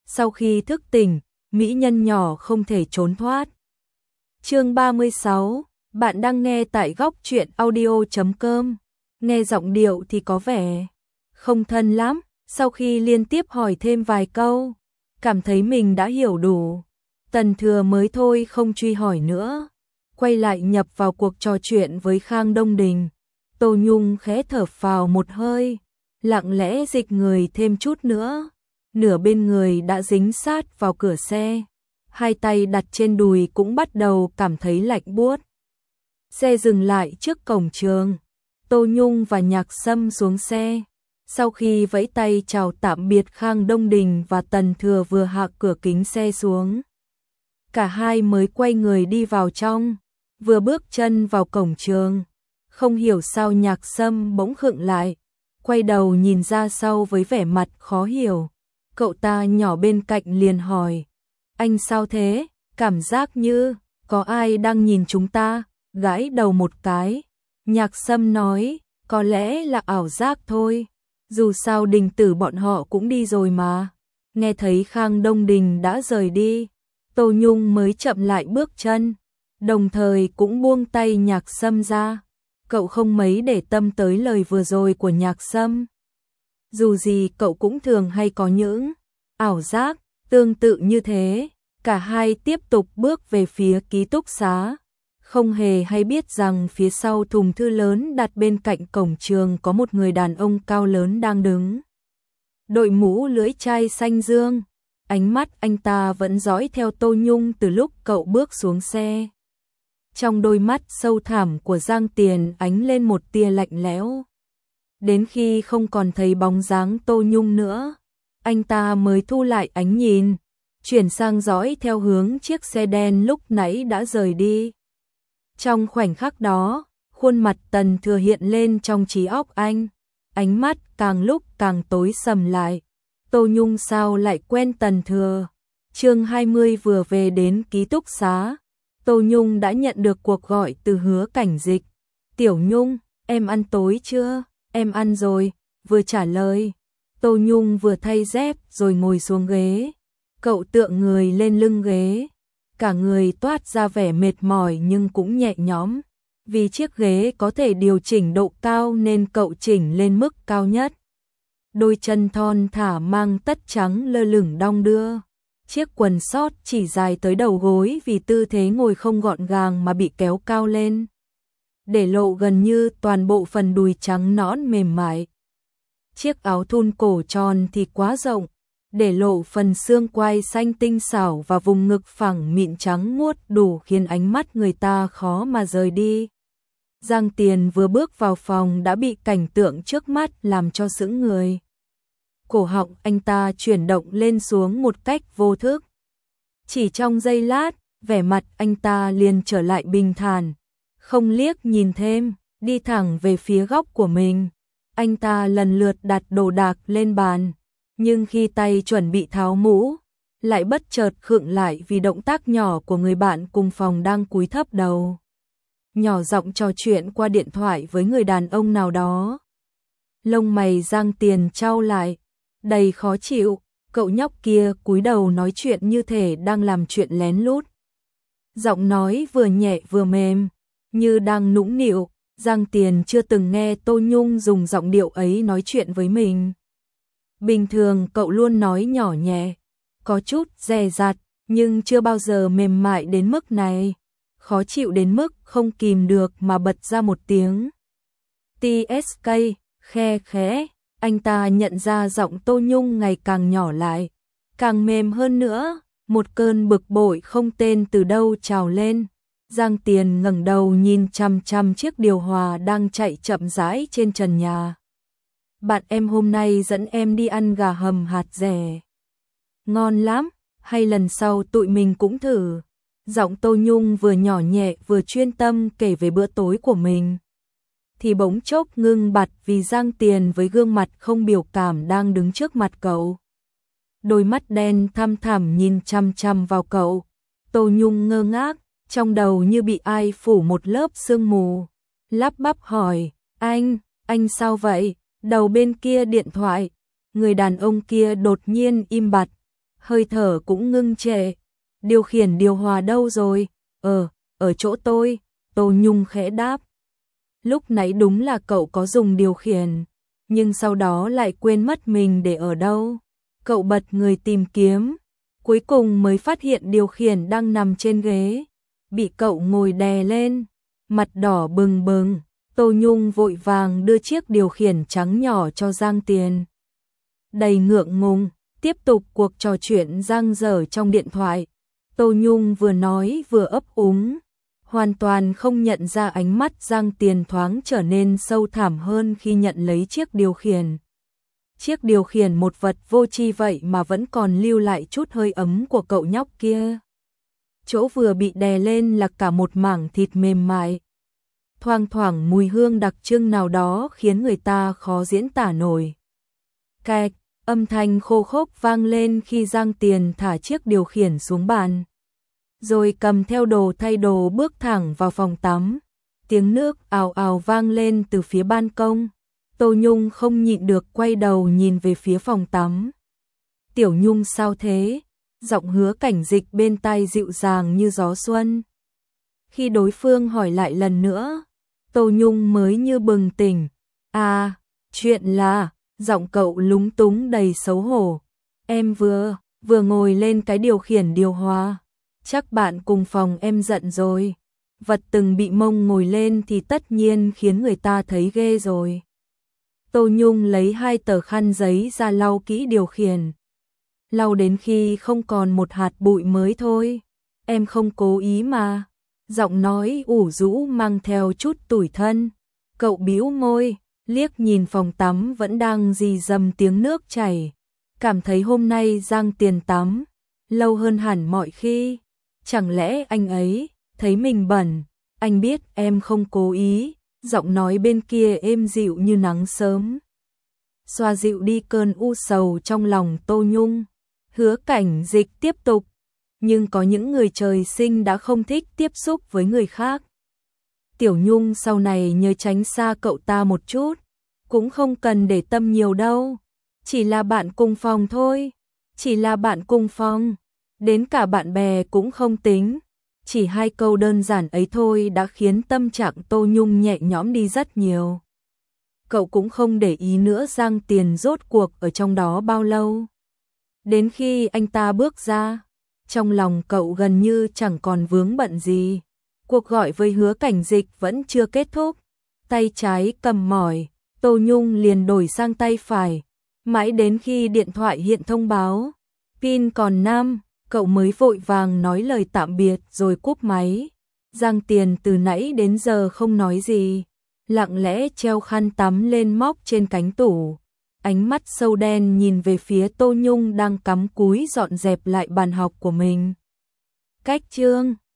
Sau khi thức tỉnh, mỹ nhân nhỏ không thể trốn thoát. Chương 36, bạn đang nghe tại góc truyện audio.com. Nghe giọng điệu thì có vẻ không thân lắm, sau khi liên tiếp hỏi thêm vài câu, cảm thấy mình đã hiểu đủ. Tần Thừa mới thôi không truy hỏi nữa, quay lại nhập vào cuộc trò chuyện với Khang Đông Đình. Tô Nhung khẽ thở phào một hơi, lặng lẽ dịch người thêm chút nữa, nửa bên người đã dính sát vào cửa xe, hai tay đặt trên đùi cũng bắt đầu cảm thấy lạnh buốt. Xe dừng lại trước cổng trường, Tô Nhung và Nhạc Sâm xuống xe. Sau khi vẫy tay chào tạm biệt Khang Đông Đình và Tần Thừa vừa hạ cửa kính xe xuống, cả hai mới quay người đi vào trong. Vừa bước chân vào cổng trường, không hiểu sao Nhạc Sâm bỗng khựng lại, quay đầu nhìn ra sau với vẻ mặt khó hiểu. Cậu ta nhỏ bên cạnh liền hỏi, anh sao thế? Cảm giác như có ai đang nhìn chúng ta. Gãi đầu một cái, Nhạc Sâm nói, có lẽ là ảo giác thôi, dù sao Đình Tử bọn họ cũng đi rồi mà. Nghe thấy Khang Đông Đình đã rời đi, Tô Nhung mới chậm lại bước chân, đồng thời cũng buông tay Nhạc Sâm ra. Cậu không mấy để tâm tới lời vừa rồi của Nhạc Sâm. Dù gì cậu cũng thường hay có những ảo giác tương tự như thế. Cả hai tiếp tục bước về phía ký túc xá, không hề hay biết rằng phía sau thùng thư lớn đặt bên cạnh cổng trường có một người đàn ông cao lớn đang đứng. Đội mũ lưỡi chai xanh dương, ánh mắt anh ta vẫn dõi theo Tô Nhung từ lúc cậu bước xuống xe. Trong đôi mắt sâu thẳm của Giang Tiền ánh lên một tia lạnh lẽo. Đến khi không còn thấy bóng dáng Tô Nhung nữa, anh ta mới thu lại ánh nhìn, chuyển sang dõi theo hướng chiếc xe đen lúc nãy đã rời đi. Trong khoảnh khắc đó, khuôn mặt Tần Thừa hiện lên trong trí óc anh, ánh mắt càng lúc càng tối sầm lại. Tô Nhung sao lại quen Tần Thừa? Chương 20 vừa về đến ký túc xá, Tô Nhung đã nhận được cuộc gọi từ Hứa Cảnh Dịch. Tiểu Nhung, em ăn tối chưa? Em ăn rồi, vừa trả lời. Tô Nhung vừa thay dép rồi ngồi xuống ghế. Cậu tựa người lên lưng ghế, cả người toát ra vẻ mệt mỏi nhưng cũng nhẹ nhõm. Vì chiếc ghế có thể điều chỉnh độ cao nên cậu chỉnh lên mức cao nhất. Đôi chân thon thả mang tất trắng lơ lửng đong đưa. Chiếc quần sót chỉ dài tới đầu gối vì tư thế ngồi không gọn gàng mà bị kéo cao lên, để lộ gần như toàn bộ phần đùi trắng nõn mềm mại. Chiếc áo thun cổ tròn thì quá rộng, để lộ phần xương quai xanh tinh xảo và vùng ngực phẳng mịn trắng muốt đủ khiến ánh mắt người ta khó mà rời đi. Giang Tiền vừa bước vào phòng đã bị cảnh tượng trước mắt làm cho sững người. Cổ họng anh ta chuyển động lên xuống một cách vô thức. Chỉ trong giây lát, vẻ mặt anh ta liền trở lại bình thản, không liếc nhìn thêm, đi thẳng về phía góc của mình. Anh ta lần lượt đặt đồ đạc lên bàn, nhưng khi tay chuẩn bị tháo mũ, lại bất chợt khựng lại vì động tác nhỏ của người bạn cùng phòng đang cúi thấp đầu, nhỏ giọng trò chuyện qua điện thoại với người đàn ông nào đó. Lông mày Giang Tiền chau lại, đầy khó chịu. Cậu nhóc kia cúi đầu nói chuyện như thể đang làm chuyện lén lút. Giọng nói vừa nhẹ vừa mềm, như đang nũng nịu. Giang Tiền chưa từng nghe Tô Nhung dùng giọng điệu ấy nói chuyện với mình. Bình thường cậu luôn nói nhỏ nhẹ, có chút dè dặt, nhưng chưa bao giờ mềm mại đến mức này. Khó chịu đến mức không kìm được mà bật ra một tiếng TSK, khe khẽ. Anh ta nhận ra giọng Tô Nhung ngày càng nhỏ lại, càng mềm hơn nữa. Một cơn bực bội không tên từ đâu trào lên. Giang Tiền ngẩng đầu nhìn chằm chằm chiếc điều hòa đang chạy chậm rãi trên trần nhà. Bạn em hôm nay dẫn em đi ăn gà hầm hạt dẻ. Ngon lắm, hay lần sau tụi mình cũng thử. Giọng Tô Nhung vừa nhỏ nhẹ vừa chuyên tâm kể về bữa tối của mình. Thì bỗng chốc ngưng bặt vì Giang Tiền với gương mặt không biểu cảm đang đứng trước mặt cậu. Đôi mắt đen thăm thẳm nhìn chăm chăm vào cậu. Tô Nhung ngơ ngác, trong đầu như bị ai phủ một lớp sương mù. Lắp bắp hỏi, anh sao vậy? Đầu bên kia điện thoại, người đàn ông kia đột nhiên im bặt. hơi thở cũng ngưng trệ. Điều khiển điều hòa đâu rồi? Ở chỗ tôi, Tô Nhung khẽ đáp. Lúc nãy đúng là cậu có dùng điều khiển, nhưng sau đó lại quên mất mình để ở đâu. Cậu bật người tìm kiếm, cuối cùng mới phát hiện điều khiển đang nằm trên ghế, bị cậu ngồi đè lên, mặt đỏ bừng bừng. Tô Nhung vội vàng đưa chiếc điều khiển trắng nhỏ cho Giang Tiền. Đầy ngượng ngùng, tiếp tục cuộc trò chuyện dang dở trong điện thoại. Tô Nhung vừa nói vừa ấp úng, hoàn toàn không nhận ra ánh mắt Giang Tiền thoáng trở nên sâu thẳm hơn khi nhận lấy chiếc điều khiển. Chiếc điều khiển một vật vô tri vậy mà vẫn còn lưu lại chút hơi ấm của cậu nhóc kia. Chỗ vừa bị đè lên là cả một mảng thịt mềm mại. Thoang thoảng mùi hương đặc trưng nào đó khiến người ta khó diễn tả nổi. Cạch, âm thanh khô khốc vang lên khi Giang Tiền thả chiếc điều khiển xuống bàn. Rồi cầm theo đồ thay đồ bước thẳng vào phòng tắm. Tiếng nước ào ào vang lên từ phía ban công. Tô Nhung không nhịn được quay đầu nhìn về phía phòng tắm. Tiểu Nhung sao thế? Giọng Hứa Cảnh Dịch bên tai dịu dàng như gió xuân. Khi đối phương hỏi lại lần nữa, Tô Nhung mới như bừng tỉnh. À, chuyện là, giọng cậu lúng túng đầy xấu hổ. Em vừa ngồi lên cái điều khiển điều hòa. Chắc bạn cùng phòng em giận rồi. Vật từng bị mông ngồi lên thì tất nhiên khiến người ta thấy ghê rồi. Tô Nhung lấy 2 tờ khăn giấy ra lau kỹ điều khiển. Lau đến khi không còn một hạt bụi mới thôi. Em không cố ý mà. Giọng nói ủ rũ mang theo chút tủi thân. Cậu bĩu môi, liếc nhìn phòng tắm vẫn đang rì rầm tiếng nước chảy. Cảm thấy hôm nay Giang Tiền tắm lâu hơn hẳn mọi khi. Chẳng lẽ anh ấy thấy mình bẩn? Anh biết em không cố ý. Giọng nói bên kia êm dịu như nắng sớm, xoa dịu đi cơn u sầu trong lòng Tô Nhung. Hứa Cảnh Dịch tiếp tục. Nhưng có những người trời sinh đã không thích tiếp xúc với người khác. Tiểu Nhung sau này nhớ tránh xa cậu ta một chút. Cũng không cần để tâm nhiều đâu. Chỉ là bạn cùng phòng thôi. Chỉ là bạn cùng phòng. Đến cả bạn bè cũng không tính. Chỉ 2 câu đơn giản ấy thôi đã khiến tâm trạng Tô Nhung nhẹ nhõm đi rất nhiều. Cậu cũng không để ý nữa Giang Tiền rốt cuộc ở trong đó bao lâu. Đến khi anh ta bước ra, trong lòng cậu gần như chẳng còn vướng bận gì. Cuộc gọi với Hứa Cảnh Dịch vẫn chưa kết thúc. Tay trái cầm mỏi, Tô Nhung liền đổi sang tay phải. Mãi đến khi điện thoại hiện thông báo pin còn 5, cậu mới vội vàng nói lời tạm biệt rồi cúp máy. Giang Tiền từ nãy đến giờ không nói gì, lặng lẽ treo khăn tắm lên móc trên cánh tủ. Ánh mắt sâu đen nhìn về phía Tô Nhung đang cắm cúi dọn dẹp lại bàn học của mình. Cách chương